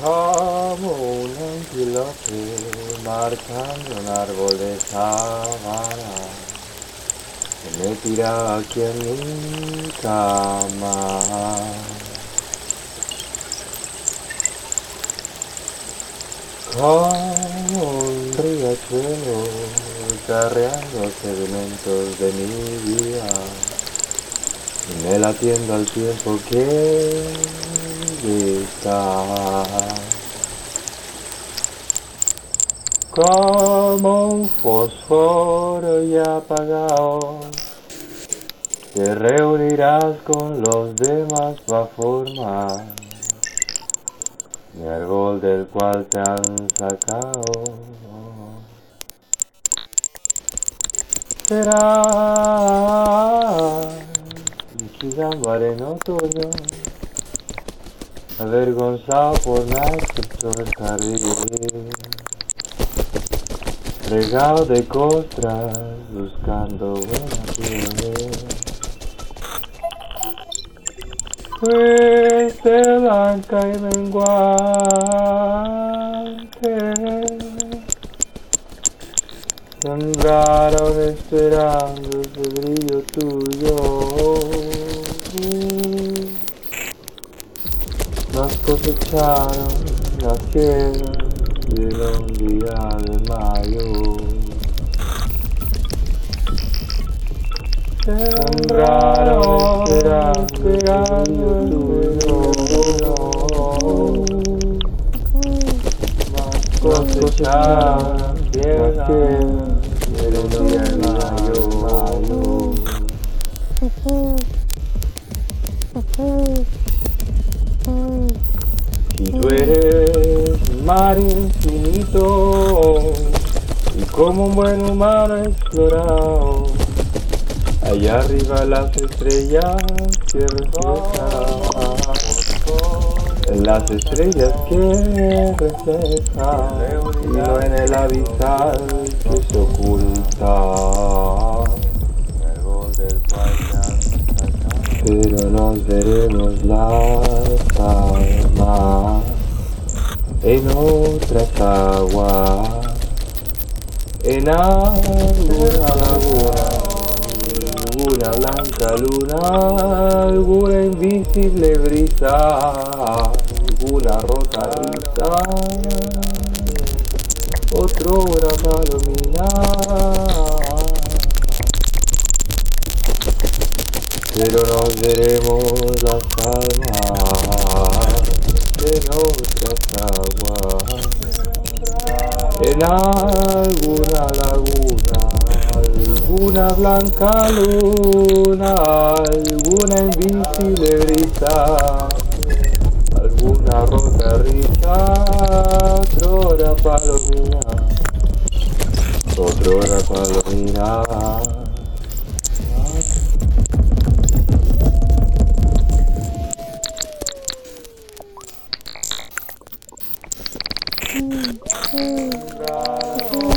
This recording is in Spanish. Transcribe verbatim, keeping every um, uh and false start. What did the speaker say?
Como un antílope marcando un árbol de sabana, que me tira aquí en mi cama. Como un riachuelo carreando sedimentos de mi vida, y me latiendo al tiempo que está. Como un fósforo ya apagado, te reunirás con los demás para formar mi árbol del cual te han sacado. Será Ikigamare en otoño, avergonzado por nacer sobre el jardín, regado de costras, buscando buena piel. Fuiste blanca y menguante, sembraron esperando ese brillo tuyo, mas cosecharon la sierra en un día de mayo. Sembraron esperando ese brillo tuyo, mas cosecharon la sierra en un día de mayo. Si tú eres mar infinito y como un buen humano explorado, allá arriba las estrellas que reflejan, las estrellas que reflejan, y no en el abisal que se oculta, pero nos veremos las palmas en otras aguas, en alguna laguna, alguna blanca luna, alguna invisible brisa, alguna rosa risa, otro una palomina. Pero nos veremos las almas en otras aguas, en alguna laguna, alguna blanca luna, alguna invisible brisa, alguna rosa risa, otrora palomina, otrora palomina. Mm, mm.